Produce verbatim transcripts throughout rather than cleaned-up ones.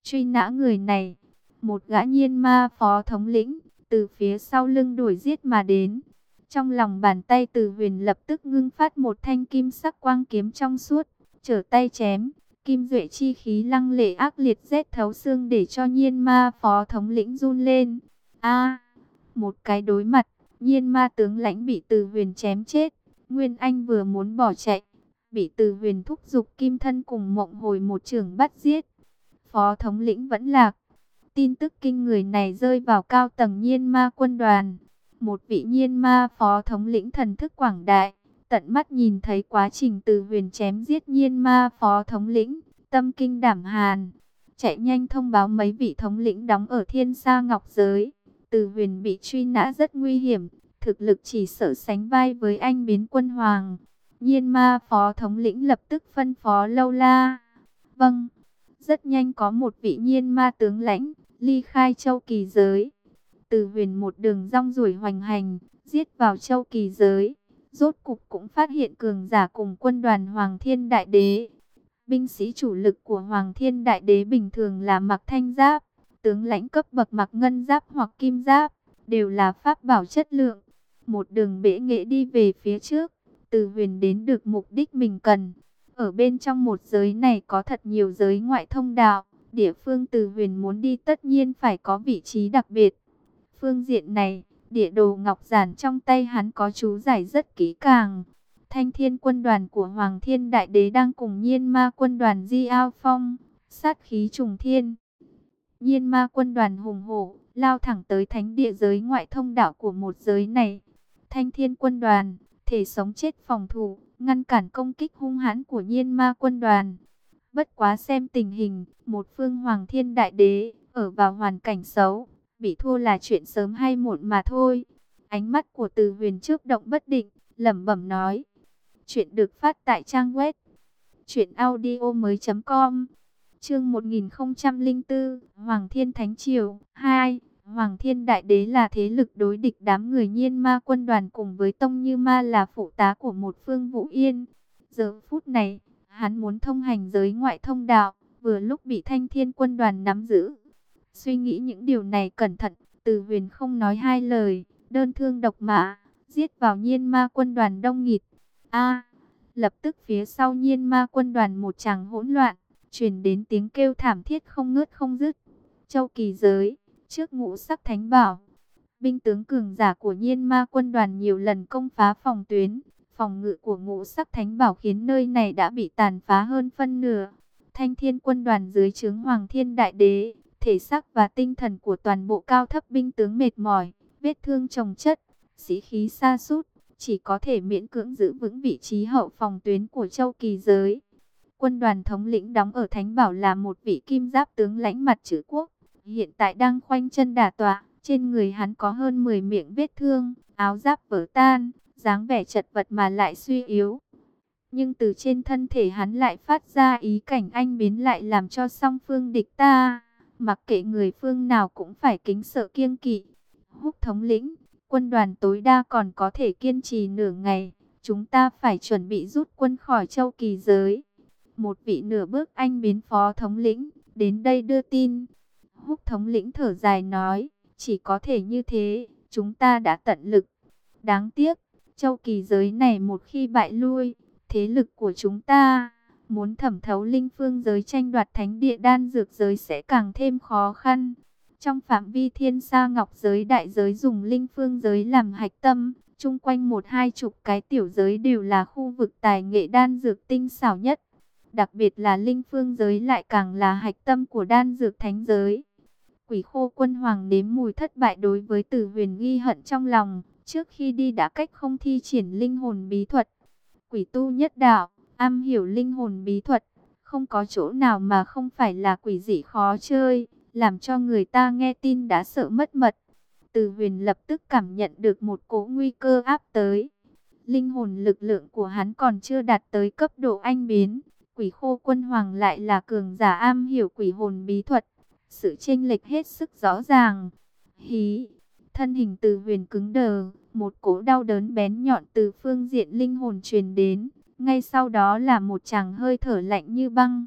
truy nã người này. Một gã nhiên ma phó thống lĩnh, từ phía sau lưng đuổi giết mà đến. Trong lòng bàn tay Từ Huyền lập tức ngưng phát một thanh kim sắc quang kiếm trong suốt, trở tay chém, kim duệ chi khí lăng lệ ác liệt rét thấu xương để cho nhiên ma phó thống lĩnh run lên. A, một cái đối mặt, nhiên ma tướng lãnh bị Từ Huyền chém chết. Nguyên Anh vừa muốn bỏ chạy, bị Từ Huyền thúc giục kim thân cùng Mộng Hồi một chưởng bắt giết. Phó thống lĩnh vẫn lạc. Tin tức kinh người này rơi vào cao tầng nhiên ma quân đoàn. Một vị nhiên ma phó thống lĩnh thần thức quảng đại, tận mắt nhìn thấy quá trình Từ Huyền chém giết nhiên ma phó thống lĩnh, tâm kinh đảm hàn. Chạy nhanh thông báo mấy vị thống lĩnh đóng ở Thiên Sa Ngọc Giới. Từ Huyền bị truy nã rất nguy hiểm, thực lực chỉ sợ sánh vai với anh biến quân hoàng. Nhiên ma phó thống lĩnh lập tức phân phó Lâu La. Vâng, rất nhanh có một vị nhiên ma tướng lãnh ly khai Châu Kỳ Giới. Từ Huyền một đường rong ruổi hoành hành, giết vào Châu Kỳ Giới. Rốt cục cũng phát hiện cường giả cùng quân đoàn Hoàng Thiên Đại Đế. Binh sĩ chủ lực của Hoàng Thiên Đại Đế bình thường là mặc thanh giáp, tướng lãnh cấp bậc mặc ngân giáp hoặc kim giáp, đều là pháp bảo chất lượng. Một đường bệ nghệ đi về phía trước, Từ Huyền đến được mục đích mình cần. Ở bên trong một giới này có thật nhiều giới ngoại thông đạo, địa phương Từ Huyền muốn đi tất nhiên phải có vị trí đặc biệt. Phương diện này, địa đồ ngọc giản trong tay hắn có chú giải rất kỹ càng. Thanh Thiên quân đoàn của Hoàng Thiên Đại Đế đang cùng Nhiên Ma quân đoàn Di Ao Phong, sát khí trùng thiên. Nhiên Ma quân đoàn hùng hổ, lao thẳng tới thánh địa giới ngoại thông đạo của một giới này. Thanh Thiên quân đoàn, thể sống chết phòng thủ, ngăn cản công kích hung hãn của Nhiên Ma quân đoàn. Bất quá xem tình hình, một phương Hoàng Thiên Đại Đế, ở vào hoàn cảnh xấu, bị thua là chuyện sớm hay muộn mà thôi. Ánh mắt của Từ Huyền chớp động bất định, lẩm bẩm nói. Chuyện được phát tại trang web truyện audio mới chấm com. Chương một nghìn không trăm lẻ bốn, Hoàng Thiên Thánh Triều hai. Hoàng Thiên Đại Đế là thế lực đối địch đám người Nhiên Ma quân đoàn cùng với Tông Như Ma là phụ tá của một phương Vũ Yên. Giờ phút này, hắn muốn thông hành giới ngoại thông đạo, vừa lúc bị Thanh Thiên quân đoàn nắm giữ. Suy nghĩ những điều này cẩn thận, Từ Huyền không nói hai lời, đơn thương độc mã, giết vào Nhiên Ma quân đoàn đông nghịt. A, lập tức phía sau Nhiên Ma quân đoàn một tràng hỗn loạn, truyền đến tiếng kêu thảm thiết không ngớt không dứt. Châu Kỳ Giới, trước Ngũ Sắc Thánh Bảo, binh tướng cường giả của Nhiên Ma quân đoàn nhiều lần công phá phòng tuyến, phòng ngự của Ngũ Sắc Thánh Bảo khiến nơi này đã bị tàn phá hơn phân nửa. Thanh Thiên quân đoàn dưới trướng Hoàng Thiên Đại Đế, thể xác và tinh thần của toàn bộ cao thấp binh tướng mệt mỏi, vết thương chồng chất, sĩ khí sa sút, chỉ có thể miễn cưỡng giữ vững vị trí hậu phòng tuyến của Châu Kỳ Giới. Quân đoàn thống lĩnh đóng ở Thánh Bảo là một vị kim giáp tướng lãnh mặt chữ quốc, hiện tại đang khoanh chân đả tọa, trên người hắn có hơn mười miệng vết thương, áo giáp vỡ tan, dáng vẻ chật vật mà lại suy yếu. Nhưng từ trên thân thể hắn lại phát ra ý cảnh anh biến lại làm cho song phương địch ta, mặc kệ người phương nào cũng phải kính sợ kiêng kỵ. Húc thống lĩnh, quân đoàn tối đa còn có thể kiên trì nửa ngày, chúng ta phải chuẩn bị rút quân khỏi Châu Kỳ Giới. Một vị nửa bước anh biến phó thống lĩnh, đến đây đưa tin. Húc thống lĩnh thở dài nói, chỉ có thể như thế, chúng ta đã tận lực. Đáng tiếc, Châu Kỳ Giới này một khi bại lui, thế lực của chúng ta, muốn thẩm thấu linh phương giới tranh đoạt thánh địa đan dược giới sẽ càng thêm khó khăn. Trong phạm vi Thiên Sa Ngọc Giới đại giới dùng linh phương giới làm hạch tâm, chung quanh một hai chục cái tiểu giới đều là khu vực tài nghệ đan dược tinh xảo nhất. Đặc biệt là linh phương giới lại càng là hạch tâm của đan dược thánh giới. Quỷ Khô quân hoàng nếm mùi thất bại đối với Từ Huyền ghi hận trong lòng, trước khi đi đã cách không thi triển linh hồn bí thuật. Quỷ tu nhất đạo, am hiểu linh hồn bí thuật, không có chỗ nào mà không phải là quỷ dị khó chơi, làm cho người ta nghe tin đã sợ mất mật. Từ Huyền lập tức cảm nhận được một cỗ nguy cơ áp tới. Linh hồn lực lượng của hắn còn chưa đạt tới cấp độ anh biến, Quỷ Khô quân hoàng lại là cường giả am hiểu quỷ hồn bí thuật, sự chênh lệch hết sức rõ ràng. Hí, thân hình Từ Huyền cứng đờ, một cỗ đau đớn bén nhọn từ phương diện linh hồn truyền đến, ngay sau đó là một tràng hơi thở lạnh như băng.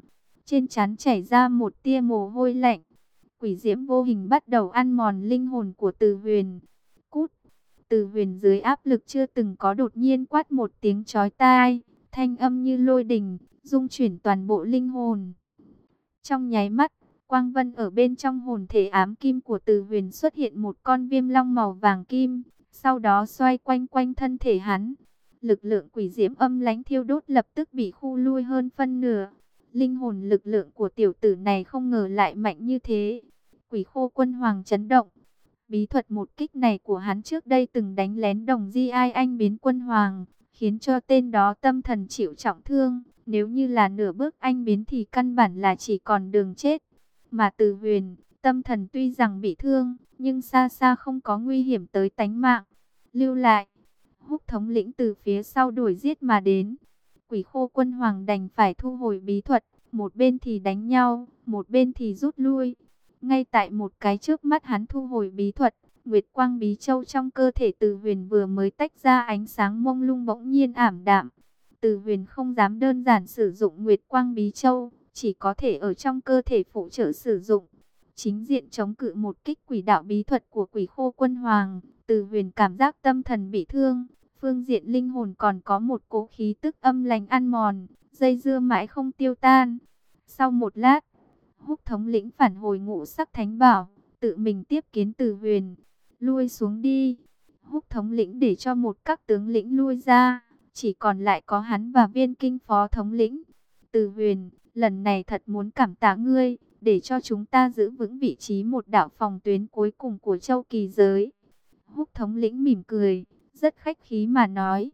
trên trán chảy ra một tia mồ hôi lạnh. Quỷ diễm vô hình bắt đầu ăn mòn linh hồn của Từ Huyền. Cút! Từ Huyền dưới áp lực chưa từng có đột nhiên quát một tiếng chói tai, thanh âm như lôi đình, rung chuyển toàn bộ linh hồn. Trong nháy mắt, quang vân ở bên trong hồn thể ám kim của Từ Huyền xuất hiện một con viêm long màu vàng kim, sau đó xoay quanh quanh thân thể hắn. Lực lượng quỷ diễm âm lãnh thiêu đốt lập tức bị khu lui hơn phân nửa. Linh hồn lực lượng của tiểu tử này không ngờ lại mạnh như thế. Quỷ khô quân hoàng chấn động. Bí thuật một kích này của hắn trước đây từng đánh lén đồng di ai anh biến quân hoàng, khiến cho tên đó tâm thần chịu trọng thương. Nếu như là nửa bước anh biến thì căn bản là chỉ còn đường chết. Mà Từ Huyền, tâm thần tuy rằng bị thương, nhưng xa xa không có nguy hiểm tới tánh mạng. Lưu lại, Húc thống lĩnh từ phía sau đuổi giết mà đến. Quỷ khô quân hoàng đành phải thu hồi bí thuật, một bên thì đánh nhau, một bên thì rút lui. Ngay tại một cái trước mắt hắn thu hồi bí thuật, Nguyệt quang bí châu trong cơ thể Từ Huyền vừa mới tách ra ánh sáng mông lung bỗng nhiên ảm đạm. Từ Huyền không dám đơn giản sử dụng Nguyệt quang bí châu, chỉ có thể ở trong cơ thể phụ trợ sử dụng. Chính diện chống cự một kích quỷ đạo bí thuật của quỷ khô quân hoàng, Từ Huyền cảm giác tâm thần bị thương, phương diện linh hồn còn có một cỗ khí tức âm lành ăn mòn, dây dưa mãi không tiêu tan. Sau một lát, Húc thống lĩnh phản hồi ngũ sắc thánh bảo, tự mình tiếp kiến Từ Huyền. Lui xuống đi. Húc thống lĩnh để cho một các tướng lĩnh lui ra, chỉ còn lại có hắn và Viên Kinh phó thống lĩnh. Từ Huyền, lần này thật muốn cảm tạ ngươi, để cho chúng ta giữ vững vị trí một đạo phòng tuyến cuối cùng của châu kỳ giới. Húc thống lĩnh mỉm cười, rất khách khí mà nói.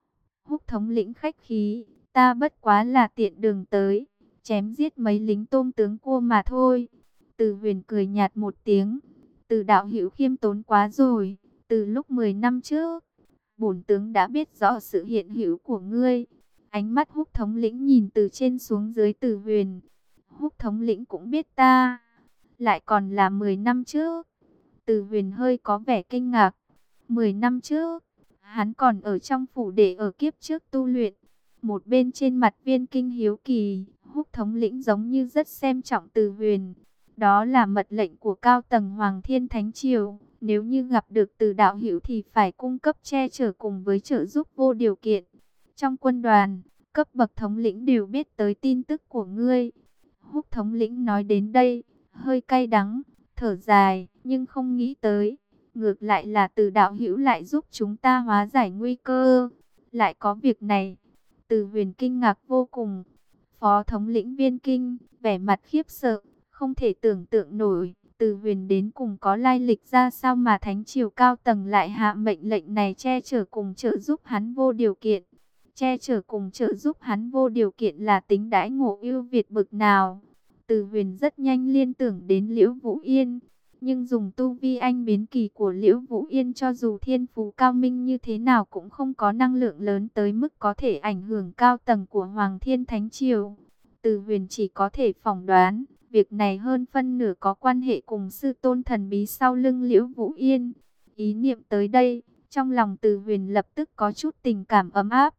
Húc thống lĩnh khách khí, ta bất quá là tiện đường tới, chém giết mấy lính tôm tướng cua mà thôi. Từ Huyền cười nhạt một tiếng, Từ đạo hữu khiêm tốn quá rồi. Từ lúc mười năm trước, bổn tướng đã biết rõ sự hiện hữu của ngươi. Ánh mắt Húc thống lĩnh nhìn từ trên xuống dưới Từ Huyền. Húc thống lĩnh cũng biết ta, lại còn là mười năm trước. Từ Huyền hơi có vẻ kinh ngạc. mười năm trước, hắn còn ở trong phủ để ở kiếp trước tu luyện. Một bên trên mặt Viên Kinh hiếu kỳ, Húc thống lĩnh giống như rất xem trọng Từ Huyền. Đó là mật lệnh của cao tầng Hoàng Thiên Thánh Triều. Nếu như gặp được Từ đạo hữu thì phải cung cấp che chở cùng với trợ giúp vô điều kiện. Trong quân đoàn, cấp bậc thống lĩnh đều biết tới tin tức của ngươi. Húc thống lĩnh nói đến đây, hơi cay đắng, thở dài, nhưng không nghĩ tới. Ngược lại là Từ đạo hữu lại giúp chúng ta hóa giải nguy cơ. Lại có việc này. Từ Huyền kinh ngạc vô cùng. Phó thống lĩnh Viên Kinh, vẻ mặt khiếp sợ, không thể tưởng tượng nổi. Từ Huyền đến cùng có lai lịch ra sao mà Thánh Triều cao tầng lại hạ mệnh lệnh này che chở cùng trợ giúp hắn vô điều kiện. Che chở cùng trợ giúp hắn vô điều kiện là tính đãi ngộ ưu việt bực nào. Từ Huyền rất nhanh liên tưởng đến Liễu Vũ Yên. Nhưng dùng tu vi anh biến kỳ của Liễu Vũ Yên cho dù thiên phú cao minh như thế nào cũng không có năng lượng lớn tới mức có thể ảnh hưởng cao tầng của Hoàng Thiên Thánh Triều. Từ Huyền chỉ có thể phỏng đoán, việc này hơn phân nửa có quan hệ cùng sư tôn thần bí sau lưng Liễu Vũ Yên. Ý niệm tới đây, trong lòng Từ Huyền lập tức có chút tình cảm ấm áp.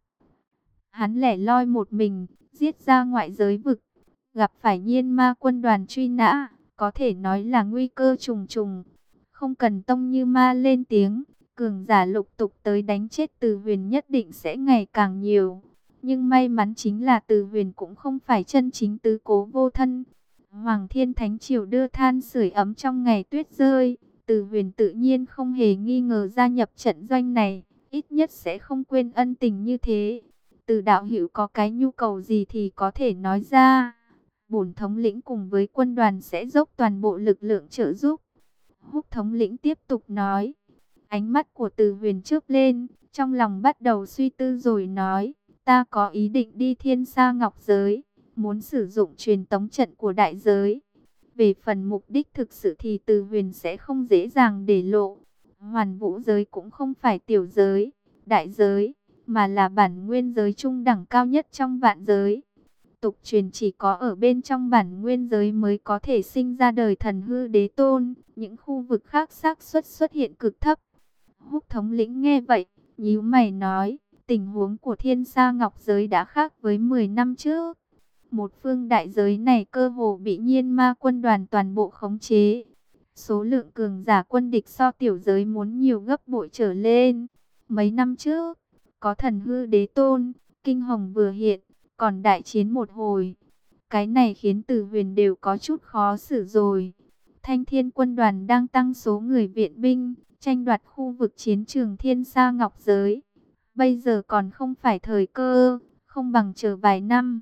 Hắn lẻ loi một mình, giết ra ngoại giới vực, gặp phải Nhiên Ma quân đoàn truy nã, có thể nói là nguy cơ trùng trùng. Không cần Tông Như Ma lên tiếng, cường giả lục tục tới đánh chết Từ Huyền nhất định sẽ ngày càng nhiều. Nhưng may mắn chính là Từ Huyền cũng không phải chân chính tứ cố vô thân. Hoàng Thiên Thánh Triều đưa than sưởi ấm trong ngày tuyết rơi. Từ Huyền tự nhiên không hề nghi ngờ gia nhập trận doanh này, ít nhất sẽ không quên ân tình như thế. Từ đạo hữu có cái nhu cầu gì thì có thể nói ra. Bổn thống lĩnh cùng với quân đoàn sẽ dốc toàn bộ lực lượng trợ giúp. Húc thống lĩnh tiếp tục nói. Ánh mắt của Từ Huyền chớp lên, trong lòng bắt đầu suy tư rồi nói. Ta có ý định đi Thiên Sa Ngọc Giới, muốn sử dụng truyền tống trận của đại giới. Về phần mục đích thực sự thì Từ Huyền sẽ không dễ dàng để lộ. Hoàn Vũ giới cũng không phải tiểu giới, đại giới, mà là bản nguyên giới trung đẳng cao nhất trong vạn giới. Tục truyền chỉ có ở bên trong bản nguyên giới mới có thể sinh ra đời thần hư đế tôn, những khu vực khác xác suất xuất hiện cực thấp. Húc thống lĩnh nghe vậy, nhíu mày nói, tình huống của Thiên Sa Ngọc Giới đã khác với mười năm trước. Một phương đại giới này cơ hồ bị Nhiên Ma quân đoàn toàn bộ khống chế. Số lượng cường giả quân địch so tiểu giới muốn nhiều gấp bội trở lên. Mấy năm trước, có thần hư đế tôn, kinh hồng vừa hiện, còn đại chiến một hồi. Cái này khiến Từ Huyền đều có chút khó xử rồi. Thanh Thiên quân đoàn đang tăng số người viện binh, tranh đoạt khu vực chiến trường Thiên Sa Ngọc Giới. Bây giờ còn không phải thời cơ, không bằng chờ vài năm.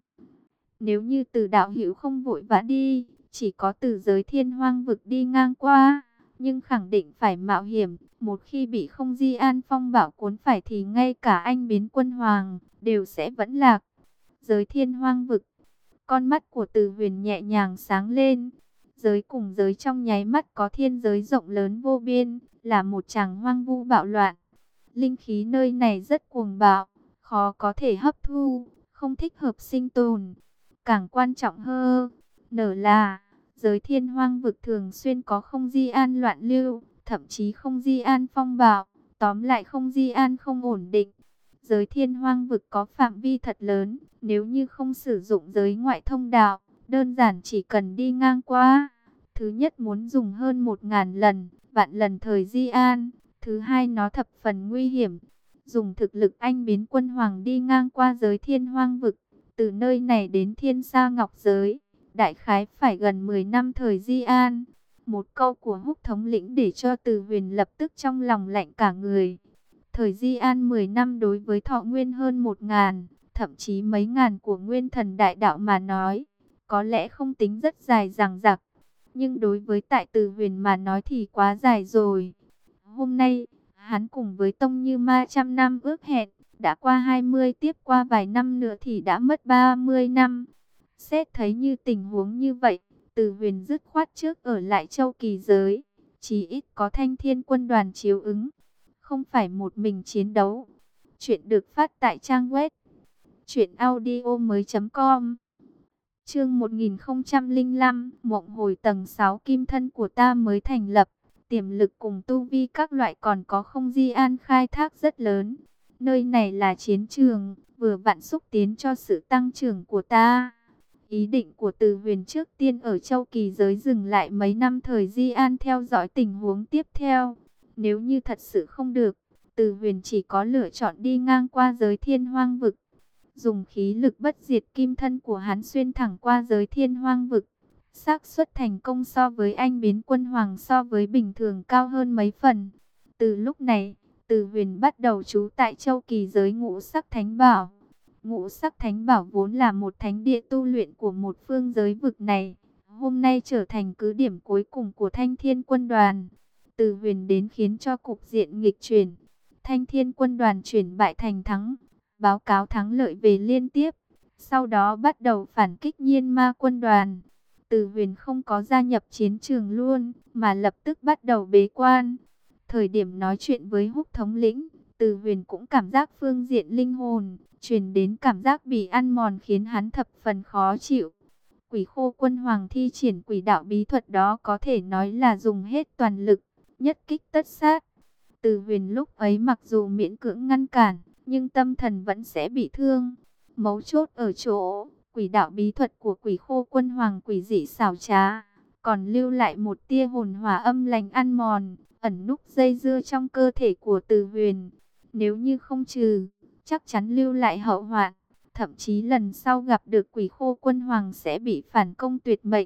Nếu như Từ đạo hữu không vội vã đi, chỉ có Từ giới Thiên Hoang vực đi ngang qua, nhưng khẳng định phải mạo hiểm. Một khi bị không di an phong bạo cuốn phải thì ngay cả anh biến quân hoàng đều sẽ vẫn lạc. Giới Thiên Hoang vực. Con mắt của Từ Huyền nhẹ nhàng sáng lên. Giới cùng giới trong nháy mắt có thiên giới rộng lớn vô biên, là một tràng hoang vu bạo loạn. Linh khí nơi này rất cuồng bạo, khó có thể hấp thu, không thích hợp sinh tồn. Càng quan trọng hơn, nở là, giới Thiên Hoang vực thường xuyên có không di an loạn lưu, thậm chí không di an phong bạo, tóm lại không di an không ổn định. Giới Thiên Hoang vực có phạm vi thật lớn, nếu như không sử dụng giới ngoại thông đạo, đơn giản chỉ cần đi ngang qua. Thứ nhất muốn dùng hơn một ngàn lần, vạn lần thời di an. Thứ hai nó thập phần nguy hiểm. Dùng thực lực anh biến quân hoàng đi ngang qua giới Thiên Hoang vực, từ nơi này đến Thiên Sa Ngọc Giới, đại khái phải gần mười năm thời di an. Một câu của Húc thống lĩnh để cho Từ Huyền lập tức trong lòng lạnh cả người. Thời di an mười năm đối với thọ nguyên hơn một ngàn, thậm chí mấy ngàn của nguyên thần đại đạo mà nói, có lẽ không tính rất dài dằng dặc. Nhưng đối với tại Từ Huyền mà nói thì quá dài rồi. Hôm nay, hắn cùng với Tông Như Ma trăm năm ước hẹn, đã qua hai mươi, tiếp qua vài năm nữa thì đã mất ba mươi năm. Xét thấy như tình huống như vậy, Từ Huyền dứt khoát trước ở lại Châu Kỳ giới, chỉ ít có Thanh Thiên quân đoàn chiếu ứng, không phải một mình chiến đấu. Chuyện được phát tại trang web truyện audio mới chấm com. Chương một nghìn không trăm lẻ năm, Mộng Hồi tầng sáu. Kim thân của ta mới thành lập, tiềm lực cùng tu vi các loại còn có không di an khai thác rất lớn. Nơi này là chiến trường, vừa vặn xúc tiến cho sự tăng trưởng của ta. Ý định của Từ Huyền trước tiên ở Châu Kỳ giới dừng lại mấy năm thời di an theo dõi tình huống tiếp theo. Nếu như thật sự không được, Từ Huyền chỉ có lựa chọn đi ngang qua giới Thiên Hoang vực. Dùng khí lực bất diệt kim thân của hắn xuyên thẳng qua giới Thiên Hoang vực. Xác suất thành công so với anh biến quân hoàng so với bình thường cao hơn mấy phần. Từ lúc này, Từ Huyền bắt đầu trú tại Châu Kỳ giới Ngũ Sắc Thánh Bảo. Ngũ Sắc Thánh Bảo vốn là một thánh địa tu luyện của một phương giới vực này, hôm nay trở thành cứ điểm cuối cùng của Thanh Thiên quân đoàn. Từ Huyền đến khiến cho cục diện nghịch chuyển. Thanh Thiên quân đoàn chuyển bại thành thắng, báo cáo thắng lợi về liên tiếp, sau đó bắt đầu phản kích Nhiên Ma quân đoàn. Từ Huyền không có gia nhập chiến trường luôn, mà lập tức bắt đầu bế quan. Thời điểm nói chuyện với Húc thống lĩnh, Từ Huyền cũng cảm giác phương diện linh hồn truyền đến cảm giác bị ăn mòn khiến hắn thập phần khó chịu. Quỷ Khô quân hoàng thi triển quỷ đạo bí thuật đó có thể nói là dùng hết toàn lực, nhất kích tất sát. Từ Huyền lúc ấy mặc dù miễn cưỡng ngăn cản, nhưng tâm thần vẫn sẽ bị thương. Mấu chốt ở chỗ, quỷ đạo bí thuật của Quỷ Khô quân hoàng quỷ dị xảo trá, còn lưu lại một tia hồn hỏa âm lành ăn mòn, ẩn núp dây dưa trong cơ thể của Từ Huyền. Nếu như không trừ, chắc chắn lưu lại hậu hoạn, thậm chí lần sau gặp được Quỷ Khô quân hoàng sẽ bị phản công tuyệt mệnh.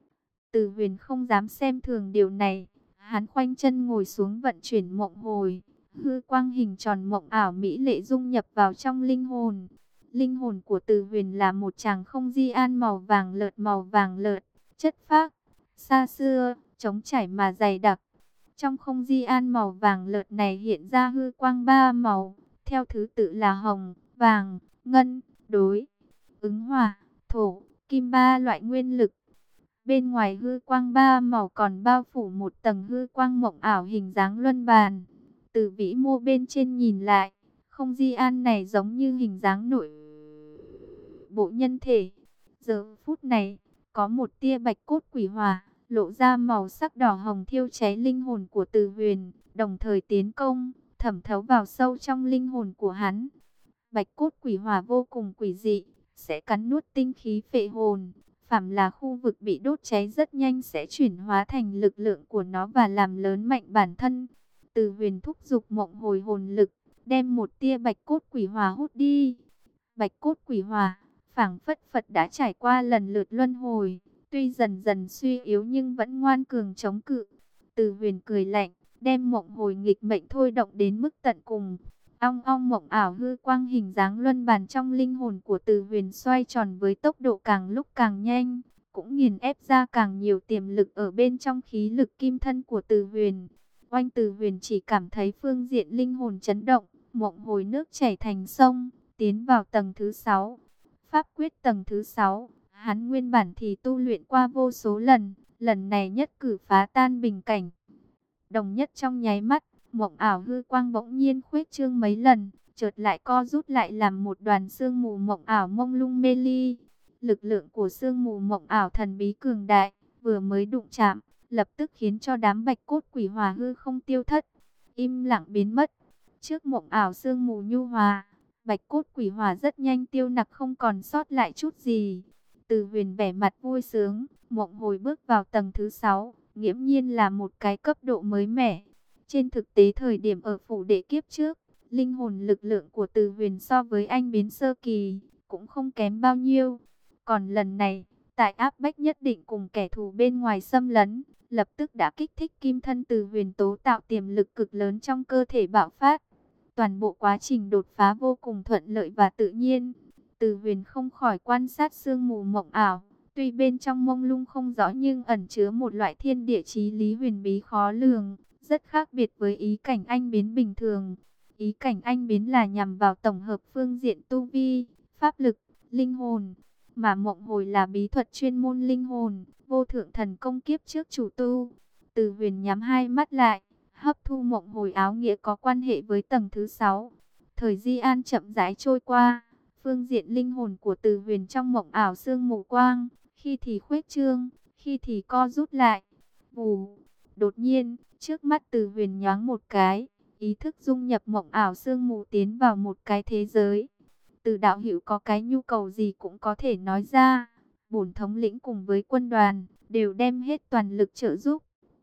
Từ Huyền không dám xem thường điều này, hắn khoanh chân ngồi xuống vận chuyển mộng hồi. Hư quang hình tròn mộng ảo mỹ lệ dung nhập vào trong linh hồn. Linh hồn của Từ Huyền là một tràng không di an màu vàng lợt màu vàng lợt, chất phác, xa xưa, trống trải mà dày đặc. Trong không di an màu vàng lợt này hiện ra hư quang ba màu, theo thứ tự là hồng, vàng, ngân, đối, ứng hỏa, thổ, kim ba loại nguyên lực. Bên ngoài hư quang ba màu còn bao phủ một tầng hư quang mộng ảo hình dáng luân bàn. Từ vĩ mô bên trên nhìn lại, không di an này giống như hình dáng nội bộ nhân thể. Giờ phút này, có một tia bạch cốt quỷ hỏa, lộ ra màu sắc đỏ hồng thiêu cháy linh hồn của Từ Huyền, đồng thời tiến công, thẩm thấu vào sâu trong linh hồn của hắn. Bạch cốt quỷ hỏa vô cùng quỷ dị, sẽ cắn nuốt tinh khí phệ hồn. Phàm là khu vực bị đốt cháy rất nhanh sẽ chuyển hóa thành lực lượng của nó và làm lớn mạnh bản thân. Từ Huyền thúc giục mộng hồi hồn lực, đem một tia bạch cốt quỷ hỏa hút đi. Bạch cốt quỷ hỏa, phảng phất Phật đã trải qua lần lượt luân hồi, tuy dần dần suy yếu nhưng vẫn ngoan cường chống cự. Từ Huyền cười lạnh, đem mộng hồi nghịch mệnh thôi động đến mức tận cùng. Ong ong mộng ảo hư quang hình dáng luân bàn trong linh hồn của Từ Huyền xoay tròn với tốc độ càng lúc càng nhanh, cũng nghiền ép ra càng nhiều tiềm lực ở bên trong khí lực kim thân của Từ Huyền. Oanh, Từ Huyền chỉ cảm thấy phương diện linh hồn chấn động, mộng hồi nước chảy thành sông, tiến vào tầng thứ sáu. Pháp quyết tầng thứ sáu, hắn nguyên bản thì tu luyện qua vô số lần, lần này nhất cử phá tan bình cảnh. Đồng nhất trong nháy mắt, mộng ảo hư quang bỗng nhiên khuếch trương mấy lần, chợt lại co rút lại làm một đoàn sương mù mộng ảo mông lung mê ly. Lực lượng của sương mù mộng ảo thần bí cường đại, vừa mới đụng chạm, lập tức khiến cho đám bạch cốt quỷ hỏa hư không tiêu thất, im lặng biến mất. Trước mộng ảo sương mù nhu hòa, bạch cốt quỷ hỏa rất nhanh tiêu nặc không còn sót lại chút gì. Từ Huyền vẻ mặt vui sướng, mộng hồi bước vào tầng thứ sáu, nghiễm nhiên là một cái cấp độ mới mẻ. Trên thực tế thời điểm ở phủ đệ kiếp trước, linh hồn lực lượng của Từ Huyền so với anh biến sơ kỳ, cũng không kém bao nhiêu. Còn lần này, tại áp bách nhất định cùng kẻ thù bên ngoài xâm lấn, lập tức đã kích thích kim thân Từ Huyền tố tạo tiềm lực cực lớn trong cơ thể bạo phát. Toàn bộ quá trình đột phá vô cùng thuận lợi và tự nhiên. Từ Huyền không khỏi quan sát sương mù mộng ảo, tuy bên trong mông lung không rõ nhưng ẩn chứa một loại thiên địa chí lý huyền bí khó lường, rất khác biệt với ý cảnh anh biến bình thường. Ý cảnh anh biến là nhằm vào tổng hợp phương diện tu vi, pháp lực, linh hồn, mà mộng hồi là bí thuật chuyên môn linh hồn, vô thượng thần công kiếp trước chủ tu. Từ Huyền nhắm hai mắt lại, hấp thu mộng hồi áo nghĩa có quan hệ với tầng thứ sáu. Thời di an chậm rãi trôi qua, phương diện linh hồn của Từ Huyền trong mộng ảo sương mù quang, khi thì khuếch trương, khi thì co rút lại. Vù, đột nhiên, trước mắt Từ Huyền nhoáng một cái, ý thức dung nhập mộng ảo sương mù tiến vào một cái thế giới. Từ đạo hữu có cái nhu cầu gì cũng có thể nói ra, bổn thống lĩnh cùng với quân đoàn đều đem hết toàn lực trợ giúp.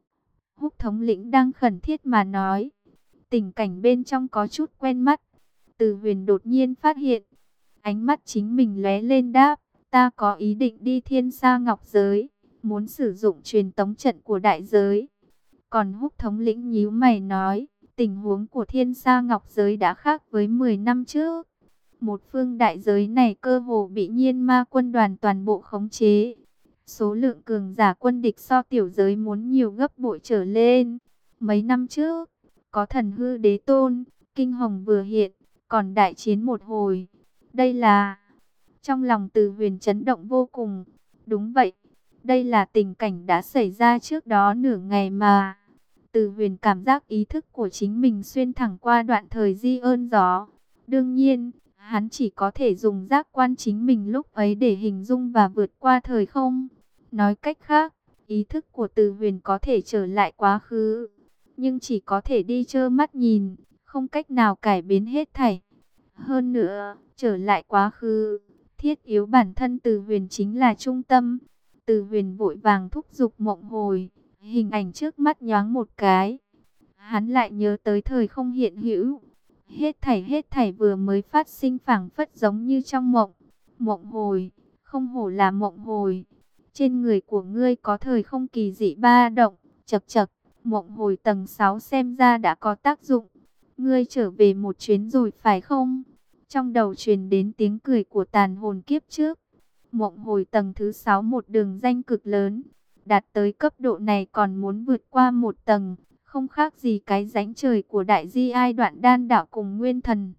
Húc thống lĩnh đang khẩn thiết mà nói, tình cảnh bên trong có chút quen mắt. Từ Huyền đột nhiên phát hiện, ánh mắt chính mình lóe lên đáp, ta có ý định đi Thiên Sa Ngọc Giới, muốn sử dụng truyền tống trận của đại giới. Còn Húc thống lĩnh nhíu mày nói, tình huống của Thiên Sa Ngọc Giới đã khác với mười năm trước. Một phương đại giới này cơ hồ bị Nhiên Ma quân đoàn toàn bộ khống chế. Số lượng cường giả quân địch so tiểu giới muốn nhiều gấp bội trở lên. Mấy năm trước, có thần hư đế tôn, kinh hồng vừa hiện, còn đại chiến một hồi. Đây là... Trong lòng Từ Huyền chấn động vô cùng. Đúng vậy, đây là tình cảnh đã xảy ra trước đó nửa ngày mà. Từ Huyền cảm giác ý thức của chính mình xuyên thẳng qua đoạn thời di ơn gió. Đương nhiên, hắn chỉ có thể dùng giác quan chính mình lúc ấy để hình dung và vượt qua thời không. Nói cách khác, ý thức của Từ Huyền có thể trở lại quá khứ, nhưng chỉ có thể đi trơ mắt nhìn, không cách nào cải biến hết thảy. Hơn nữa, trở lại quá khứ, thiết yếu bản thân Từ Huyền chính là trung tâm. Từ Huyền vội vàng thúc giục mộng hồi, hình ảnh trước mắt nhoáng một cái. Hắn lại nhớ tới thời không hiện hữu. Hết thảy hết thảy vừa mới phát sinh phảng phất giống như trong mộng. Mộng hồi, không hổ là mộng hồi. Trên người của ngươi có thời không kỳ dị ba động, chậc chậc, mộng hồi tầng sáu xem ra đã có tác dụng. Ngươi trở về một chuyến rồi phải không? Trong đầu truyền đến tiếng cười của tàn hồn kiếp trước. Mộng hồi tầng thứ sáu một đường danh cực lớn, đạt tới cấp độ này còn muốn vượt qua một tầng, không khác gì cái rãnh trời của đại di ai đoạn đan đạo cùng nguyên thần.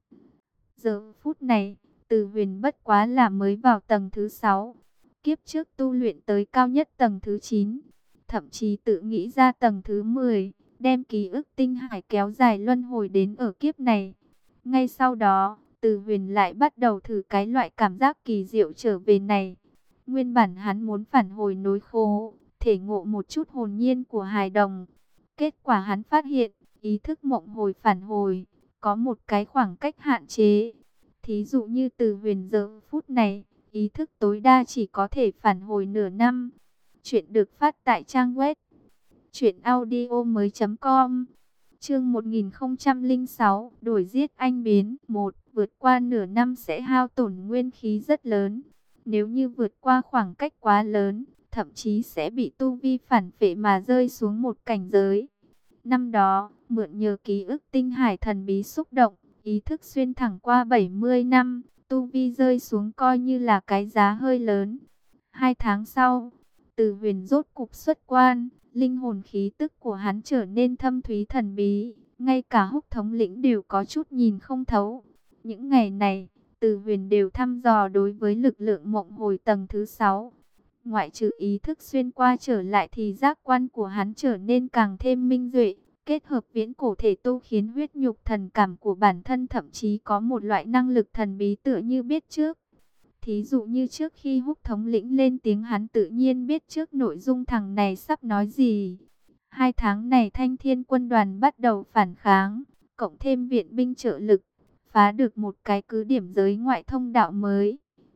Giờ phút này, Từ Huyền bất quá là mới vào tầng thứ sáu, kiếp trước tu luyện tới cao nhất tầng thứ chín, thậm chí tự nghĩ ra tầng thứ mười, đem ký ức tinh hải kéo dài luân hồi đến ở kiếp này. Ngay sau đó, Từ Huyền lại bắt đầu thử cái loại cảm giác kỳ diệu trở về này. Nguyên bản hắn muốn phản hồi nối khố, thể ngộ một chút hồn nhiên của hài đồng. Kết quả hắn phát hiện, ý thức mộng hồi phản hồi, có một cái khoảng cách hạn chế. Thí dụ như Từ Huyền giờ phút này, ý thức tối đa chỉ có thể phản hồi nửa năm. Chuyện được phát tại trang web truyện audio mới.com. Chương một nghìn không trăm lẻ sáu, đuổi giết anh biến. Một, vượt qua nửa năm sẽ hao tổn nguyên khí rất lớn. Nếu như vượt qua khoảng cách quá lớn, thậm chí sẽ bị tu vi phản phệ mà rơi xuống một cảnh giới. Năm đó, mượn nhờ ký ức tinh hải thần bí xúc động, ý thức xuyên thẳng qua bảy mươi năm, tu vi rơi xuống coi như là cái giá hơi lớn. Hai tháng sau, Từ Huyền rốt cục xuất quan, linh hồn khí tức của hắn trở nên thâm thúy thần bí, ngay cả Húc thống lĩnh đều có chút nhìn không thấu. Những ngày này, Từ Huyền đều thăm dò đối với lực lượng mộng hồi tầng thứ sáu. Ngoại trừ ý thức xuyên qua trở lại thì giác quan của hắn trở nên càng thêm minh duệ, kết hợp viễn cổ thể tu khiến huyết nhục thần cảm của bản thân thậm chí có một loại năng lực thần bí tựa như biết trước. Thí dụ như trước khi Húc thống lĩnh lên tiếng, hắn tự nhiên biết trước nội dung thằng này sắp nói gì. Hai tháng này Thanh Thiên quân đoàn bắt đầu phản kháng, cộng thêm viện binh trợ lực, phá được một cái cứ điểm giới ngoại thông đạo mới.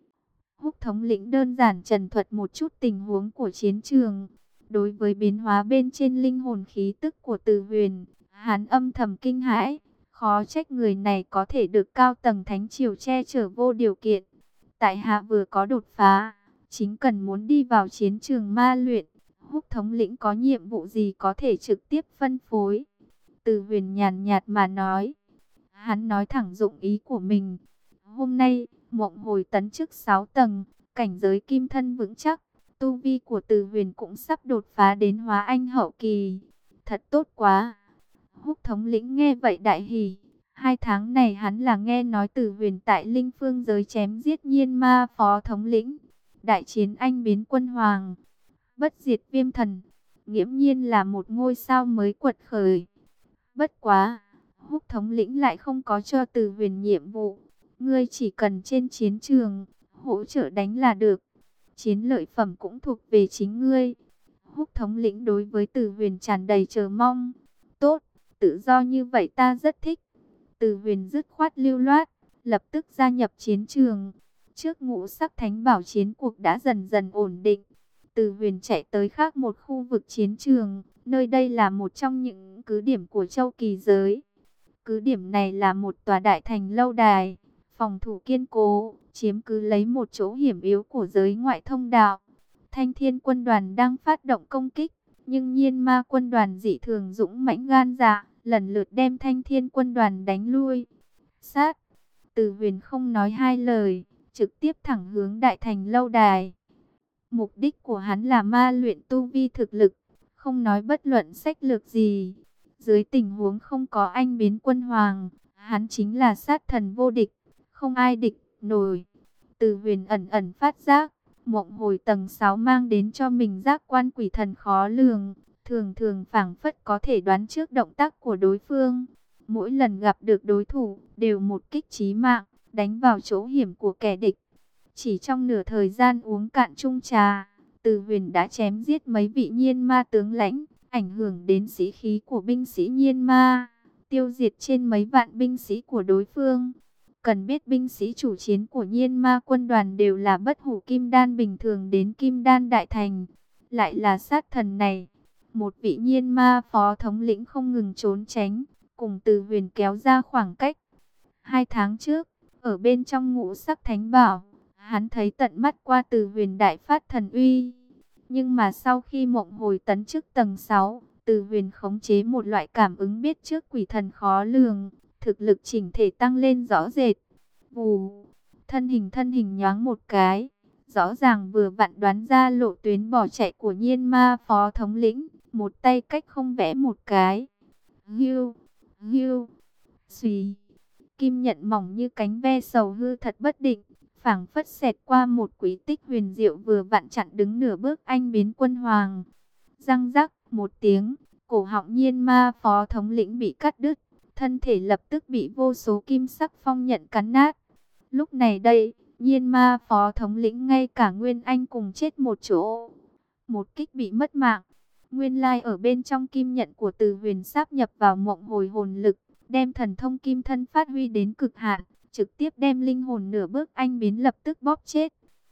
Húc thống lĩnh đơn giản trần thuật một chút tình huống của chiến trường. Đối với biến hóa bên trên linh hồn khí tức của Từ Huyền, hắn âm thầm kinh hãi, khó trách người này có thể được cao tầng thánh triều che chở vô điều kiện. Tại hạ vừa có đột phá, chính cần muốn đi vào chiến trường ma luyện. Húc thống lĩnh có nhiệm vụ gì có thể trực tiếp phân phối? Từ Huyền nhàn nhạt mà nói. Hắn nói thẳng dụng ý của mình. Hôm nay, mộng hồi tấn chức sáu tầng, cảnh giới kim thân vững chắc. Tu vi của Từ Huyền cũng sắp đột phá đến hóa anh hậu kỳ. Thật tốt quá. Húc thống lĩnh nghe vậy đại hỉ. Hai tháng này hắn là nghe nói Từ Huyền tại Linh Phương giới chém giết Nhiên Ma phó thống lĩnh. Đại chiến anh biến quân hoàng, bất diệt viêm thần, nghiễm nhiên là một ngôi sao mới quật khởi. Bất quá, Húc thống lĩnh lại không có cho Từ Huyền nhiệm vụ. Ngươi chỉ cần trên chiến trường, hỗ trợ đánh là được. Chiến lợi phẩm cũng thuộc về chính ngươi. Húc thống lĩnh đối với Từ Huyền tràn đầy chờ mong. Tốt, tự do như vậy ta rất thích. Từ Huyền dứt khoát lưu loát, lập tức gia nhập chiến trường. Trước ngũ sắc thánh bảo chiến cuộc đã dần dần ổn định. Từ Huyền chạy tới khác một khu vực chiến trường. Nơi đây là một trong những cứ điểm của Châu Kỳ giới. Cứ điểm này là một tòa đại thành lâu đài, phòng thủ kiên cố, chiếm cứ lấy một chỗ hiểm yếu của giới ngoại thông đạo. Thanh Thiên quân đoàn đang phát động công kích, nhưng Nhiên Ma quân đoàn dị thường dũng mãnh gan dạ, lần lượt đem Thanh Thiên quân đoàn đánh lui. Sát, Từ Huyền không nói hai lời, trực tiếp thẳng hướng đại thành lâu đài. Mục đích của hắn là ma luyện tu vi thực lực, không nói bất luận sách lược gì. Dưới tình huống không có anh biến quân hoàng, hắn chính là sát thần vô địch, không ai địch nổi. Từ Huyền ẩn ẩn phát giác, mộng hồi tầng sáu mang đến cho mình giác quan quỷ thần khó lường, thường thường phảng phất có thể đoán trước động tác của đối phương. Mỗi lần gặp được đối thủ, đều một kích chí mạng, đánh vào chỗ hiểm của kẻ địch. Chỉ trong nửa thời gian uống cạn chung trà, Từ Huyền đã chém giết mấy vị Nhiên Ma tướng lãnh, ảnh hưởng đến sĩ khí của binh sĩ Nhiên Ma, tiêu diệt trên mấy vạn binh sĩ của đối phương. Cần biết binh sĩ chủ chiến của Nhiên Ma quân đoàn đều là bất hủ kim đan bình thường đến kim đan đại thành. Lại là sát thần này, một vị Nhiên Ma phó thống lĩnh không ngừng trốn tránh, cùng Từ Huyền kéo ra khoảng cách. Hai tháng trước, ở bên trong ngũ sắc thánh bảo, hắn thấy tận mắt qua Từ Huyền đại phát thần uy. Nhưng mà sau khi mộng hồi tấn chức tầng sáu, Từ Huyền khống chế một loại cảm ứng biết trước quỷ thần khó lường, thực lực chỉnh thể tăng lên rõ rệt. Vù, thân hình thân hình nhoáng một cái, rõ ràng vừa vặn đoán ra lộ tuyến bỏ chạy của Nhiên Ma phó thống lĩnh, một tay cách không vẽ một cái. Hưu, hưu, xùy, kim nhận mỏng như cánh ve sầu hư thật bất định, phảng phất xẹt qua một quý tích huyền diệu vừa vặn chặn đứng nửa bước anh biến quân hoàng. Răng rắc một tiếng, cổ họng Nhiên Ma phó thống lĩnh bị cắt đứt, thân thể lập tức bị vô số kim sắc phong nhận cắn nát. Lúc này đây, Nhiên Ma phó thống lĩnh ngay cả Nguyên Anh cùng chết một chỗ. Một kích bị mất mạng. Nguyên lai ở bên trong kim nhận của Từ Huyền sáp nhập vào mộng hồi hồn lực, đem thần thông kim thân phát huy đến cực hạn, trực tiếp đem linh hồn nửa bước anh biến lập tức bóp chết.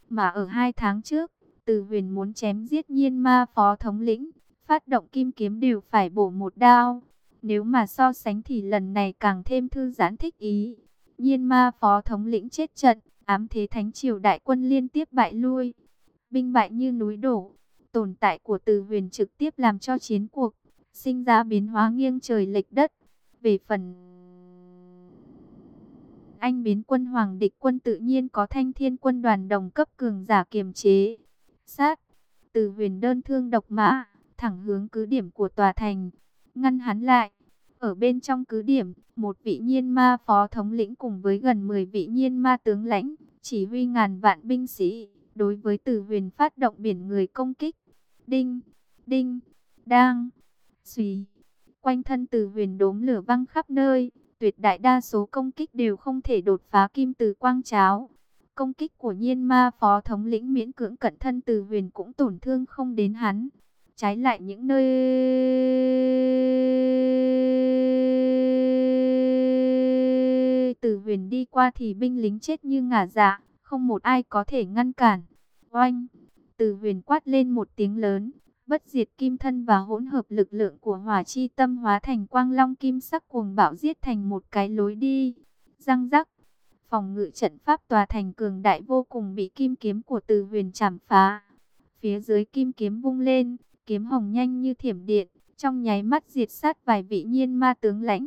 Mà ở hai tháng trước, Từ Huyền muốn chém giết Nhiên Ma phó thống lĩnh, phát động kim kiếm đều phải bổ một đao. Nếu mà so sánh thì lần này càng thêm thư giãn thích ý. Nhiên Ma phó thống lĩnh chết trận, ám thế thánh triều đại quân liên tiếp bại lui, binh bại như núi đổ. Tồn tại của Từ Huyền trực tiếp làm cho chiến cuộc sinh ra biến hóa nghiêng trời lệch đất. Về phần Anh Biến quân Hoàng, địch quân tự nhiên có Thanh Thiên quân đoàn đồng cấp cường giả kiềm chế. Sát, Từ Huyền đơn thương độc mã, thẳng hướng cứ điểm của tòa thành, ngăn hắn lại. Ở bên trong cứ điểm, một vị Nhiên Ma phó thống lĩnh cùng với gần mười vị Nhiên Ma tướng lãnh, chỉ huy ngàn vạn binh sĩ, đối với Từ Huyền phát động biển người công kích. Đinh, đinh, đang, xùy. Quanh thân Từ Huyền đốm lửa văng khắp nơi, tuyệt đại đa số công kích đều không thể đột phá kim từ quang cháo. Công kích của Nhiên Ma phó thống lĩnh miễn cưỡng cận thân Từ Huyền cũng tổn thương không đến hắn. Trái lại những nơi Từ Huyền đi qua thì binh lính chết như ngả dạ, không một ai có thể ngăn cản. Oanh! Từ Huyền quát lên một tiếng lớn, bất diệt kim thân và hỗn hợp lực lượng của hỏa chi tâm hóa thành quang long kim sắc cuồng bạo giết thành một cái lối đi. Răng rắc! Phòng ngự trận pháp tòa thành cường đại vô cùng bị kim kiếm của Từ Huyền chảm phá. Phía dưới kim kiếm vung lên, kiếm hồng nhanh như thiểm điện, trong nháy mắt diệt sát vài vị Nhiên Ma tướng lãnh.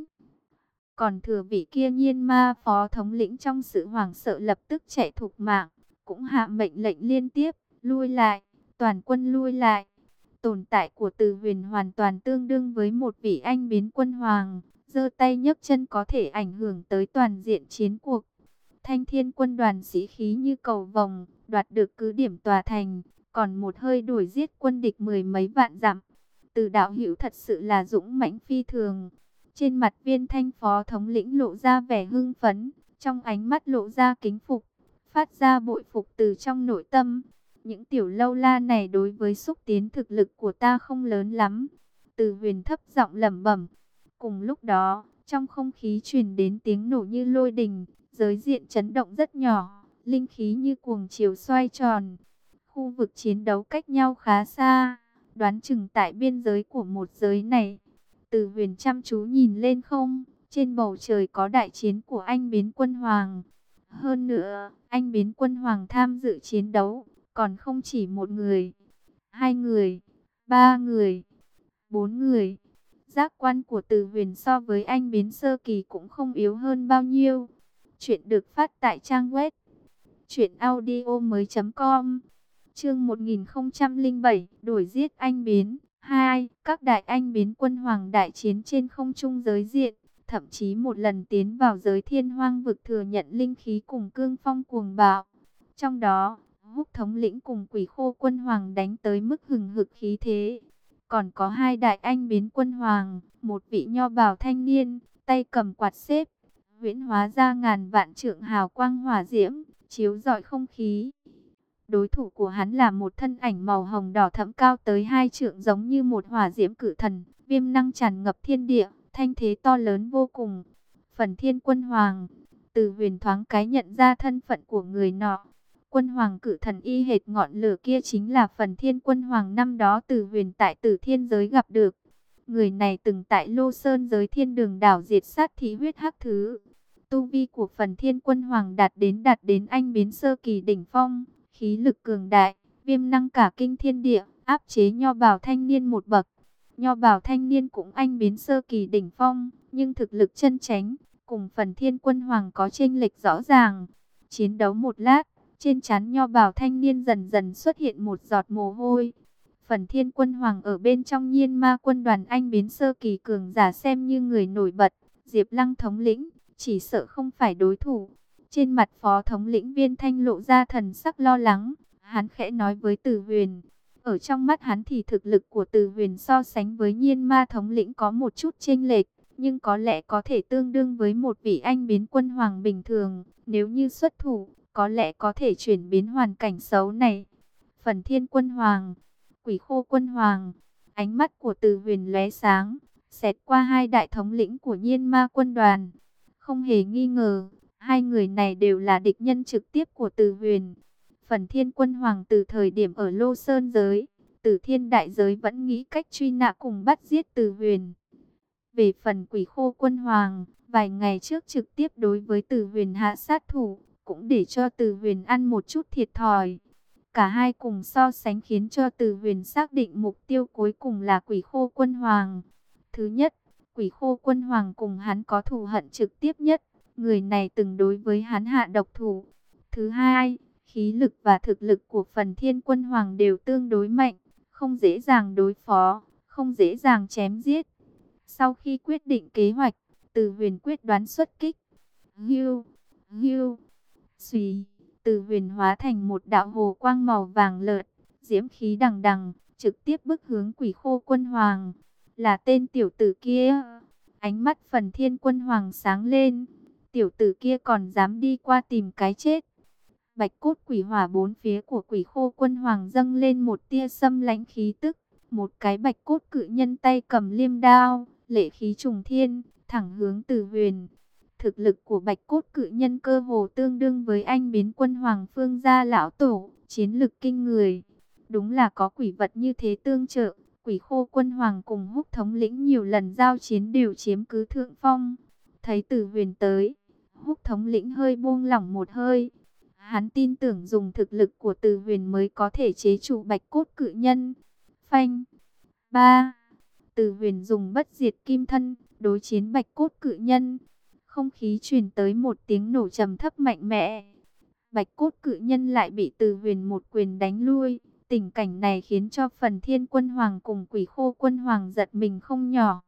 Còn thừa vị kia Nhiên Ma phó thống lĩnh trong sự hoảng sợ lập tức chạy thục mạng, cũng hạ mệnh lệnh liên tiếp, lui lại, toàn quân lui lại. Tồn tại của Từ Huyền hoàn toàn tương đương với một vị Anh Biến quân Hoàng, giơ tay nhấc chân có thể ảnh hưởng tới toàn diện chiến cuộc. Thanh Thiên quân đoàn sĩ khí như cầu vồng, đoạt được cứ điểm tòa thành, còn một hơi đuổi giết quân địch mười mấy vạn dặm. Từ đạo hữu thật sự là dũng mãnh phi thường. Trên mặt Viên Thanh phó thống lĩnh lộ ra vẻ hưng phấn, trong ánh mắt lộ ra kính phục, phát ra bội phục từ trong nội tâm. Những tiểu lâu la này đối với xúc tiến thực lực của ta không lớn lắm. Từ Huyền thấp giọng lẩm bẩm. Cùng lúc đó, trong không khí truyền đến tiếng nổ như lôi đình, giới diện chấn động rất nhỏ, linh khí như cuồng chiều xoay tròn. Khu vực chiến đấu cách nhau khá xa, đoán chừng tại biên giới của một giới này. Từ Huyền chăm chú nhìn lên không, trên bầu trời có đại chiến của Anh Biến quân Hoàng. Hơn nữa, Anh Biến quân Hoàng tham dự chiến đấu, còn không chỉ một người, hai người, ba người, bốn người. Giác quan của Từ Huyền so với Anh Biến sơ kỳ cũng không yếu hơn bao nhiêu. Chuyện được phát tại trang web truyện audio mới chấm com. Chương một nghìn không trăm lẻ bảy, đổi giết Anh Biến. hai. Các đại Anh Biến quân Hoàng đại chiến trên không trung giới diện, thậm chí một lần tiến vào giới Thiên Hoang vực thừa nhận linh khí cùng cương phong cuồng bạo. Trong đó, Húc thống lĩnh cùng Quỷ Khô quân Hoàng đánh tới mức hừng hực khí thế. Còn có hai đại Anh Biến quân Hoàng, một vị nho bào thanh niên, tay cầm quạt xếp, huyễn hóa ra ngàn vạn trượng hào quang hỏa diễm, chiếu rọi không khí. Đối thủ của hắn là một thân ảnh màu hồng đỏ thẫm cao tới hai trượng, giống như một hỏa diễm cự thần, viêm năng tràn ngập thiên địa, thanh thế to lớn vô cùng. Phần Thiên quân Hoàng. Từ Huyền thoáng cái nhận ra thân phận của người nọ. Quân Hoàng cự thần y hệt ngọn lửa kia chính là Phần Thiên quân Hoàng năm đó Từ Huyền tại Tử Thiên giới gặp được. Người này từng tại Lô Sơn giới Thiên Đường đảo diệt sát thí huyết hắc thứ. Tu vi của Phần Thiên quân Hoàng đạt đến đạt đến Anh Biến sơ kỳ đỉnh phong, khí lực cường đại, viêm năng cả kinh thiên địa, áp chế nho bào thanh niên một bậc. Nho bào thanh niên cũng Anh Biến sơ kỳ đỉnh phong, nhưng thực lực chân chánh cùng Phần Thiên quân Hoàng có chênh lệch rõ ràng. Chiến đấu một lát, trên trán nho bào thanh niên dần dần xuất hiện một giọt mồ hôi. Phần Thiên quân Hoàng ở bên trong Nhiên Ma quân đoàn Anh Biến sơ kỳ cường giả xem như người nổi bật, Diệp Lăng thống lĩnh chỉ sợ không phải đối thủ. Trên mặt phó thống lĩnh Viên Thanh lộ ra thần sắc lo lắng, hắn khẽ nói với Từ Huyền. Ở trong mắt hắn thì thực lực của Từ Huyền so sánh với Nhiên Ma thống lĩnh có một chút chênh lệch, nhưng có lẽ có thể tương đương với một vị Anh Biến quân Hoàng bình thường. Nếu như xuất thủ, có lẽ có thể chuyển biến hoàn cảnh xấu này. Phần Thiên quân Hoàng, Quỷ Khô quân Hoàng. Ánh mắt của Từ Huyền lóe sáng, xẹt qua hai đại thống lĩnh của Nhiên Ma quân đoàn. Không hề nghi ngờ, hai người này đều là địch nhân trực tiếp của Từ Huyền. Phần Thiên Quân Hoàng từ thời điểm ở Lô Sơn giới, Tử Thiên đại giới vẫn nghĩ cách truy nã cùng bắt giết Từ Huyền. Về phần Quỷ Khô Quân Hoàng, vài ngày trước trực tiếp đối với Từ Huyền hạ sát thủ, cũng để cho Từ Huyền ăn một chút thiệt thòi. Cả hai cùng so sánh khiến cho Từ Huyền xác định mục tiêu cuối cùng là Quỷ Khô Quân Hoàng. Thứ nhất, Quỷ Khô Quân Hoàng cùng hắn có thù hận trực tiếp nhất, người này từng đối với hắn hạ độc thủ. Thứ hai, khí lực và thực lực của Phần Thiên Quân Hoàng đều tương đối mạnh, không dễ dàng đối phó, không dễ dàng chém giết. Sau khi quyết định kế hoạch, Từ Huyền quyết đoán xuất kích. Hưu, hưu, xùy, Từ Huyền hóa thành một đạo hồ quang màu vàng lợt, diễm khí đằng đằng, trực tiếp bức hướng Quỷ Khô Quân Hoàng. Là tên tiểu tử kia. Ánh mắt Phần Thiên Quân Hoàng sáng lên. Tiểu tử kia còn dám đi qua tìm cái chết. Bạch cốt quỷ hỏa bốn phía của Quỷ Khô Quân Hoàng dâng lên một tia xâm lãnh khí tức. Một cái bạch cốt cự nhân tay cầm liêm đao, lệ khí trùng thiên, thẳng hướng Từ Huyền. Thực lực của bạch cốt cự nhân cơ hồ tương đương với anh biến quân Hoàng Phương gia lão tổ, chiến lực kinh người. Đúng là có quỷ vật như thế tương trợ, Quỷ Khô Quân Hoàng cùng Húc thống lĩnh nhiều lần giao chiến đều chiếm cứ thượng phong. Thấy Từ Huyền tới, Húc thống lĩnh hơi buông lỏng một hơi. Hắn tin tưởng dùng thực lực của Từ Huyền mới có thể chế trụ bạch cốt cự nhân. Phanh. ba. Từ Huyền dùng bất diệt kim thân, đối chiến bạch cốt cự nhân. Không khí truyền tới một tiếng nổ trầm thấp mạnh mẽ. Bạch cốt cự nhân lại bị Từ Huyền một quyền đánh lui. Tình cảnh này khiến cho Phần Thiên Quân Hoàng cùng Quỷ Khô Quân Hoàng giật mình không nhỏ.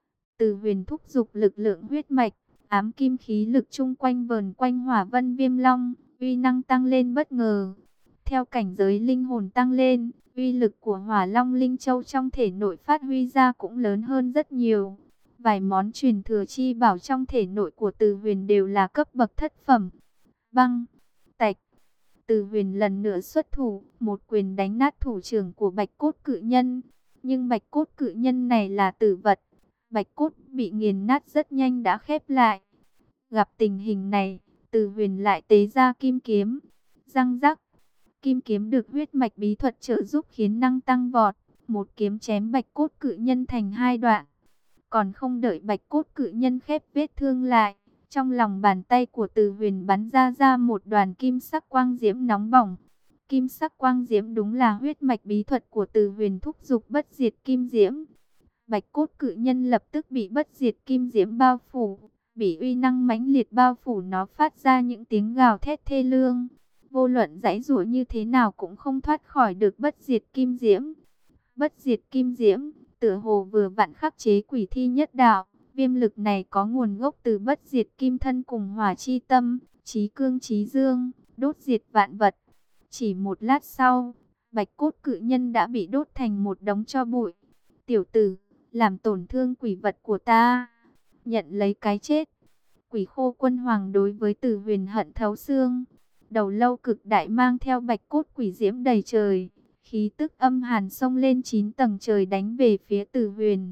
Từ Huyền thúc giục lực lượng huyết mạch, ám kim khí lực chung quanh vờn quanh Hỏa Vân Viêm Long, uy năng tăng lên bất ngờ. Theo cảnh giới linh hồn tăng lên, uy lực của Hỏa Long Linh Châu trong thể nội phát huy ra cũng lớn hơn rất nhiều. Vài món truyền thừa chi bảo trong thể nội của Từ Huyền đều là cấp bậc thất phẩm. Băng, tạch. Từ Huyền lần nữa xuất thủ, một quyền đánh nát thủ trưởng của bạch cốt cự nhân. Nhưng bạch cốt cự nhân này là tử vật. Bạch cốt bị nghiền nát rất nhanh đã khép lại. Gặp tình hình này, Từ Huyền lại tế ra kim kiếm. Răng rắc. Kim kiếm được huyết mạch bí thuật trợ giúp khiến năng tăng vọt. Một kiếm chém bạch cốt cự nhân thành hai đoạn. Còn không đợi bạch cốt cự nhân khép vết thương lại, trong lòng bàn tay của Từ Huyền bắn ra ra một đoàn kim sắc quang diễm nóng bỏng. Kim sắc quang diễm đúng là huyết mạch bí thuật của Từ Huyền thúc giục bất diệt kim diễm. Bạch cốt cự nhân lập tức bị bất diệt kim diễm bao phủ, bị uy năng mãnh liệt bao phủ, nó phát ra những tiếng gào thét thê lương. Vô luận giãy giụa như thế nào cũng không thoát khỏi được bất diệt kim diễm. Bất diệt kim diễm tựa hồ vừa vặn khắc chế quỷ thi nhất đạo. Viêm lực này có nguồn gốc từ bất diệt kim thân cùng hỏa chi tâm, chí cương chí dương, đốt diệt vạn vật. Chỉ một lát sau, bạch cốt cự nhân đã bị đốt thành một đống tro bụi. Tiểu tử, làm tổn thương quỷ vật của ta, nhận lấy cái chết. Quỷ Khô Quân Hoàng đối với Từ Huyền hận thấu xương. Đầu lâu cực đại mang theo bạch cốt quỷ diễm đầy trời, khí tức âm hàn xông lên chín tầng trời đánh về phía Từ Huyền.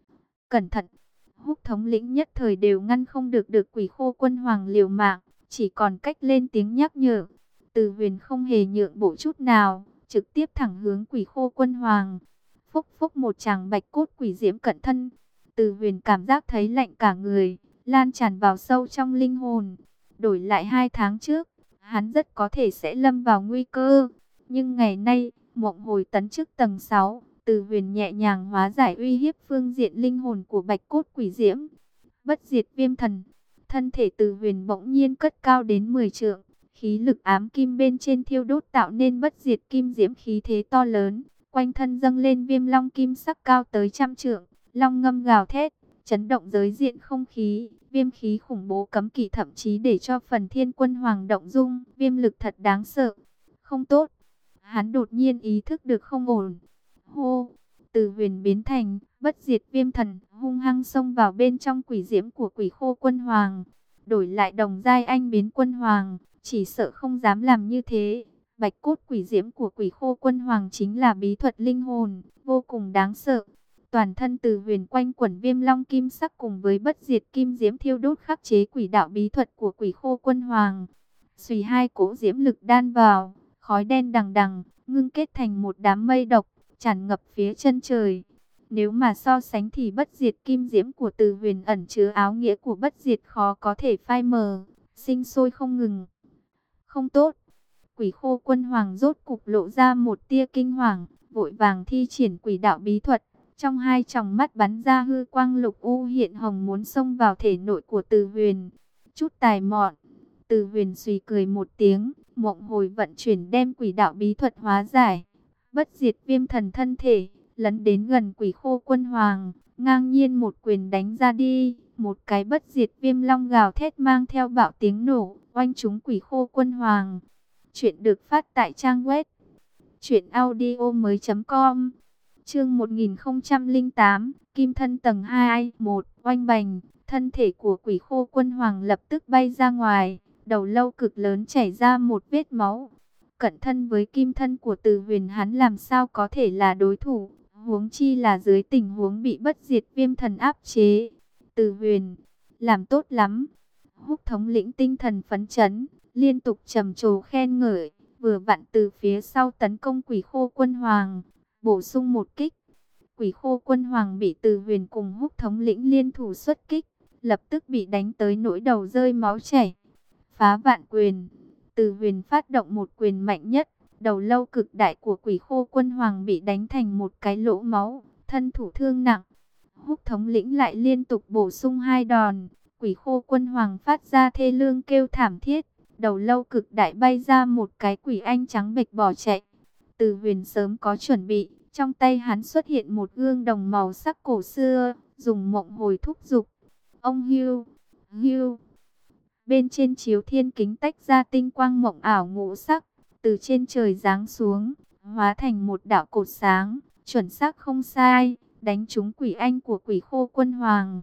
Cẩn thận! Húc thống lĩnh nhất thời đều ngăn không được được Quỷ Khô Quân Hoàng liều mạng, chỉ còn cách lên tiếng nhắc nhở. Từ Huyền không hề nhượng bộ chút nào, trực tiếp thẳng hướng Quỷ Khô Quân Hoàng. Phúc phúc một tràng bạch cốt quỷ diễm cận thân. Từ Huyền cảm giác thấy lạnh cả người, lan tràn vào sâu trong linh hồn. Đổi lại hai tháng trước, hắn rất có thể sẽ lâm vào nguy cơ. Nhưng ngày nay, mộng hồi tấn chức tầng sáu, Từ Huyền nhẹ nhàng hóa giải uy hiếp phương diện linh hồn của bạch cốt quỷ diễm. Bất diệt viêm thần, thân thể Từ Huyền bỗng nhiên cất cao đến mười trượng, khí lực ám kim bên trên thiêu đốt tạo nên bất diệt kim diễm khí thế to lớn, quanh thân dâng lên viêm long kim sắc cao tới trăm trượng, long ngâm gào thét, chấn động giới diện không khí, viêm khí khủng bố cấm kỵ thậm chí để cho Phần Thiên Quân Hoàng động dung, viêm lực thật đáng sợ. Không tốt. Hắn đột nhiên ý thức được không ổn. Hô, Từ Huyền biến thành bất diệt viêm thần, hung hăng xông vào bên trong quỷ diễm của Quỷ Khô Quân Hoàng. Đổi lại đồng giai anh biến quân hoàng, chỉ sợ không dám làm như thế. Bạch cốt quỷ diễm của Quỷ Khô Quân Hoàng chính là bí thuật linh hồn, vô cùng đáng sợ. Toàn thân Từ Huyền quanh quẩn viêm long kim sắc cùng với bất diệt kim diễm thiêu đốt khắc chế quỷ đạo bí thuật của Quỷ Khô Quân Hoàng. Xùy hai cỗ diễm lực đan vào, khói đen đằng đằng, ngưng kết thành một đám mây độc, tràn ngập phía chân trời. Nếu mà so sánh thì bất diệt kim diễm của Từ Huyền ẩn chứa áo nghĩa của bất diệt khó có thể phai mờ, sinh sôi không ngừng. Không tốt. Quỷ Khô Quân Hoàng rốt cục lộ ra một tia kinh hoàng, vội vàng thi triển quỷ đạo bí thuật. Trong hai tròng mắt bắn ra hư quang lục u hiện hồng muốn xông vào thể nội của Từ Huyền. Chút tài mọn. Từ Huyền suy cười một tiếng, mộng hồi vận chuyển đem quỷ đạo bí thuật hóa giải. Bất diệt viêm thần thân thể, lấn đến gần Quỷ Khô Quân Hoàng, ngang nhiên một quyền đánh ra đi. Một cái bất diệt viêm long gào thét mang theo bạo tiếng nổ, oanh trúng Quỷ Khô Quân Hoàng. Chuyện được phát tại trang web truyện audio mới chấm com. Chương một nghìn không trăm lẻ tám, Kim thân tầng hai, một, oanh bành, thân thể của Quỷ Khô Quân Hoàng lập tức bay ra ngoài, đầu lâu cực lớn chảy ra một vết máu. Cận thân với kim thân của Từ Huyền hắn làm sao có thể là đối thủ, huống chi là dưới tình huống bị bất diệt viêm thần áp chế. Từ Huyền, làm tốt lắm. Húc thống lĩnh tinh thần phấn chấn, liên tục trầm trồ khen ngợi, vừa vặn từ phía sau tấn công Quỷ Khô Quân Hoàng, bổ sung một kích. Quỷ Khô Quân Hoàng bị Từ Huyền cùng Húc thống lĩnh liên thủ xuất kích, lập tức bị đánh tới nỗi đầu rơi máu chảy. Phá vạn quyền. Từ Huyền phát động một quyền mạnh nhất, đầu lâu cực đại của Quỷ Khô Quân Hoàng bị đánh thành một cái lỗ máu, thân thủ thương nặng. Húc thống lĩnh lại liên tục bổ sung hai đòn, Quỷ Khô Quân Hoàng phát ra thê lương kêu thảm thiết, đầu lâu cực đại bay ra một cái quỷ anh trắng bệch bỏ chạy. Từ Huyền sớm có chuẩn bị, trong tay hắn xuất hiện một gương đồng màu sắc cổ xưa, dùng mộng hồi thúc giục. Ông hưu, hưu. Bên trên chiếu thiên kính tách ra tinh quang mộng ảo ngũ sắc, từ trên trời giáng xuống, hóa thành một đạo cột sáng, chuẩn xác không sai, đánh trúng quỷ anh của Quỷ Khô Quân Hoàng.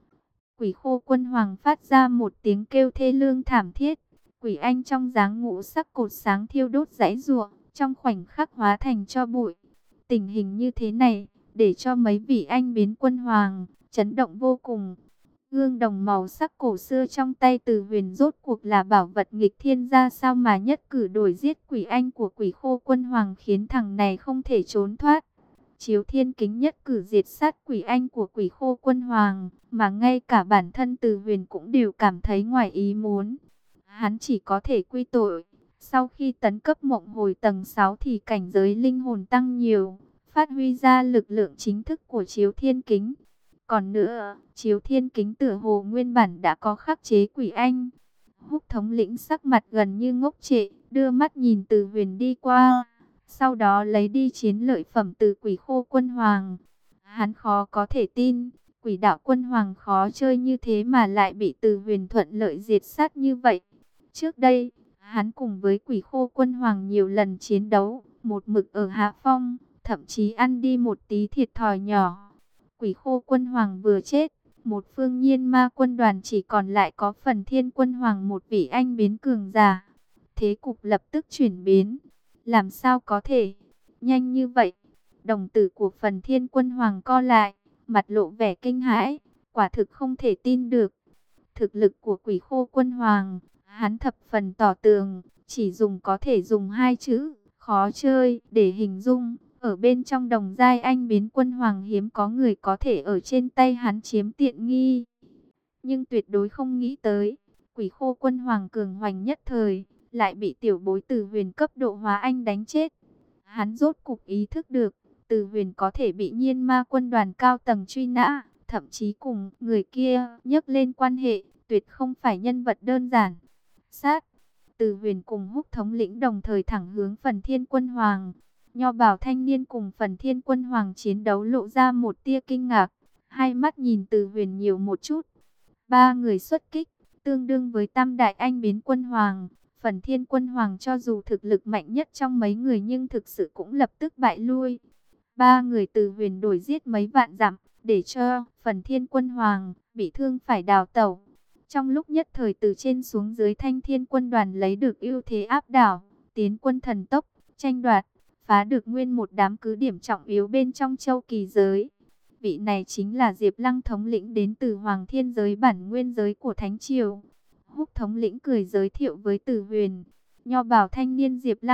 Quỷ Khô Quân Hoàng phát ra một tiếng kêu thê lương thảm thiết, quỷ anh trong dáng ngũ sắc cột sáng thiêu đốt giãy giụa, trong khoảnh khắc hóa thành tro bụi. Tình hình như thế này, để cho mấy vị anh biến quân hoàng chấn động vô cùng. Gương đồng màu sắc cổ xưa trong tay Từ Huyền rốt cuộc là bảo vật nghịch thiên ra sao mà nhất cử đổi giết quỷ anh của Quỷ Khô Quân Hoàng khiến thằng này không thể trốn thoát. Chiếu thiên kính nhất cử diệt sát quỷ anh của Quỷ Khô Quân Hoàng, mà ngay cả bản thân Từ Huyền cũng đều cảm thấy ngoài ý muốn. Hắn chỉ có thể quy tội. Sau khi tấn cấp mộng hồi tầng sáu thì cảnh giới linh hồn tăng nhiều, phát huy ra lực lượng chính thức của chiếu thiên kính. Còn nữa, chiếu thiên kính tựa hồ nguyên bản đã có khắc chế quỷ anh. Húc thống lĩnh sắc mặt gần như ngốc trệ, đưa mắt nhìn Từ Huyền đi qua, sau đó lấy đi chiến lợi phẩm từ Quỷ Khô Quân Hoàng. Hắn khó có thể tin, quỷ đạo quân hoàng khó chơi như thế mà lại bị Từ Huyền thuận lợi diệt sát như vậy. Trước đây, hắn cùng với Quỷ Khô Quân Hoàng nhiều lần chiến đấu, một mực ở hạ phong, thậm chí ăn đi một tí thiệt thòi nhỏ. Quỷ Khô Quân Hoàng vừa chết, một phương nhiên ma quân đoàn chỉ còn lại có Phần Thiên Quân Hoàng một vị anh biến cường giả. Thế cục lập tức chuyển biến. Làm sao có thể? Nhanh như vậy. Đồng tử của Phần Thiên Quân Hoàng co lại, mặt lộ vẻ kinh hãi, quả thực không thể tin được. Thực lực của Quỷ Khô Quân Hoàng, hắn thập phần tỏ tường, chỉ dùng có thể dùng hai chữ, khó chơi, để hình dung. Ở bên trong đồng giai anh biến quân hoàng hiếm có người có thể ở trên tay hắn chiếm tiện nghi. Nhưng tuyệt đối không nghĩ tới, Quỷ Khô Quân Hoàng cường hoành nhất thời, lại bị tiểu bối Từ Huyền cấp độ hóa anh đánh chết. Hắn rốt cục ý thức được, Từ Huyền có thể bị nhiên ma quân đoàn cao tầng truy nã, thậm chí cùng người kia nhắc lên quan hệ, tuyệt không phải nhân vật đơn giản. Sát, Từ Huyền cùng Húc thống lĩnh đồng thời thẳng hướng Phần Thiên Quân Hoàng. Nho bảo thanh niên cùng Phần Thiên Quân Hoàng chiến đấu lộ ra một tia kinh ngạc, hai mắt nhìn Từ Huyền nhiều một chút. Ba người xuất kích, tương đương với tam đại anh biến quân hoàng. Phần Thiên Quân Hoàng cho dù thực lực mạnh nhất trong mấy người nhưng thực sự cũng lập tức bại lui. Ba người Từ Huyền đổi giết mấy vạn dặm, để cho Phần Thiên Quân Hoàng bị thương phải đào tẩu. Trong lúc nhất thời từ trên xuống dưới Thanh Thiên Quân đoàn lấy được ưu thế áp đảo, tiến quân thần tốc, tranh đoạt, phá được nguyên một đám cứ điểm trọng yếu bên trong châu kỳ giới. Vị này chính là Diệp Lăng thống lĩnh đến từ Hoàng Thiên giới bản nguyên giới của Thánh Triều. Húc thống lĩnh cười giới thiệu với Từ Huyền. Nho bảo thanh niên Diệp Lăng,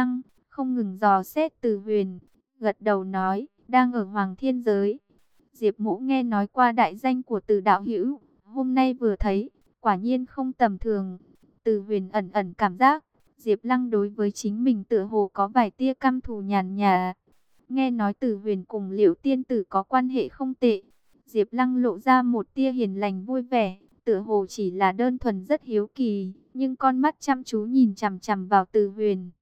không ngừng dò xét Từ Huyền, gật đầu nói, đang ở Hoàng Thiên Giới. Diệp Mỗ nghe nói qua đại danh của Từ đạo hữu, hôm nay vừa thấy, quả nhiên không tầm thường. Từ Huyền ẩn ẩn cảm giác, Diệp Lăng đối với chính mình tựa hồ có vài tia căm thù nhàn nhạt. Nghe nói Từ Huyền cùng Liễu tiên tử có quan hệ không tệ, Diệp Lăng lộ ra một tia hiền lành vui vẻ, tựa hồ chỉ là đơn thuần rất hiếu kỳ, nhưng con mắt chăm chú nhìn chằm chằm vào Từ Huyền.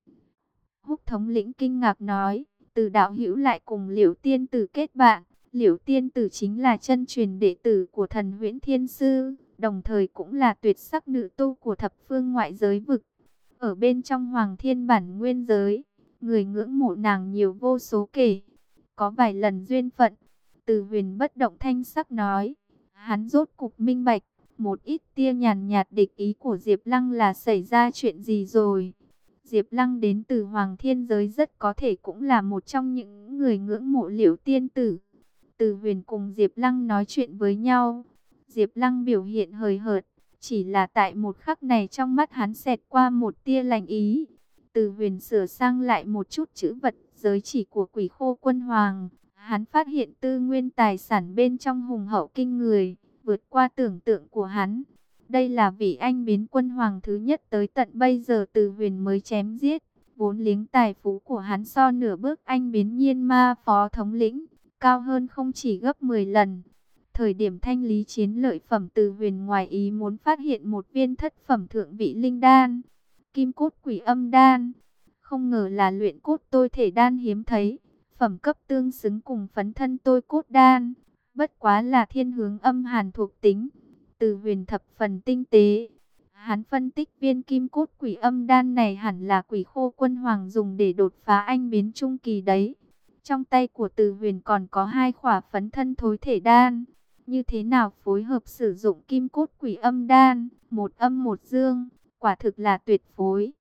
Húc thống lĩnh kinh ngạc nói, Từ đạo hữu lại cùng Liễu tiên tử kết bạn. Liễu tiên tử chính là chân truyền đệ tử của thần Huyễn Thiên Sư, đồng thời cũng là tuyệt sắc nữ tu của thập phương ngoại giới vực. Ở bên trong Hoàng Thiên bản nguyên giới, người ngưỡng mộ nàng nhiều vô số kể. Có vài lần duyên phận, Từ Huyền bất động thanh sắc nói, hắn rốt cục minh bạch, một ít tia nhàn nhạt địch ý của Diệp Lăng là xảy ra chuyện gì rồi. Diệp Lăng đến từ Hoàng Thiên giới rất có thể cũng là một trong những người ngưỡng mộ Liễu tiên tử. Từ Huyền cùng Diệp Lăng nói chuyện với nhau, Diệp Lăng biểu hiện hời hợt, chỉ là tại một khắc này trong mắt hắn xẹt qua một tia lạnh ý. Từ Huyền sửa sang lại một chút chữ vật giới chỉ của Quỷ Khô Quân Hoàng, hắn phát hiện tư nguyên tài sản bên trong hùng hậu kinh người, vượt qua tưởng tượng của hắn. Đây là vị anh biến quân hoàng thứ nhất tới tận bây giờ Từ Huyền mới chém giết, vốn liếng tài phú của hắn so nửa bước anh biến nhiên ma phó thống lĩnh, cao hơn không chỉ gấp mười lần. Thời điểm thanh lý chiến lợi phẩm, Từ Huyền ngoài ý muốn phát hiện một viên thất phẩm thượng vị linh đan, kim cốt quỷ âm đan. Không ngờ là luyện cốt tôi thể đan hiếm thấy, phẩm cấp tương xứng cùng phấn thân tôi cốt đan, bất quá là thiên hướng âm hàn thuộc tính. Từ Huyền thập phần tinh tế, hắn phân tích viên kim cốt quỷ âm đan này hẳn là Quỷ Khô Quân Hoàng dùng để đột phá anh biến trung kỳ đấy. Trong tay của Từ Huyền còn có hai khỏa phấn thân thối thể đan. Như thế nào phối hợp sử dụng kim cốt quỷ âm đan, một âm một dương, quả thực là tuyệt phối.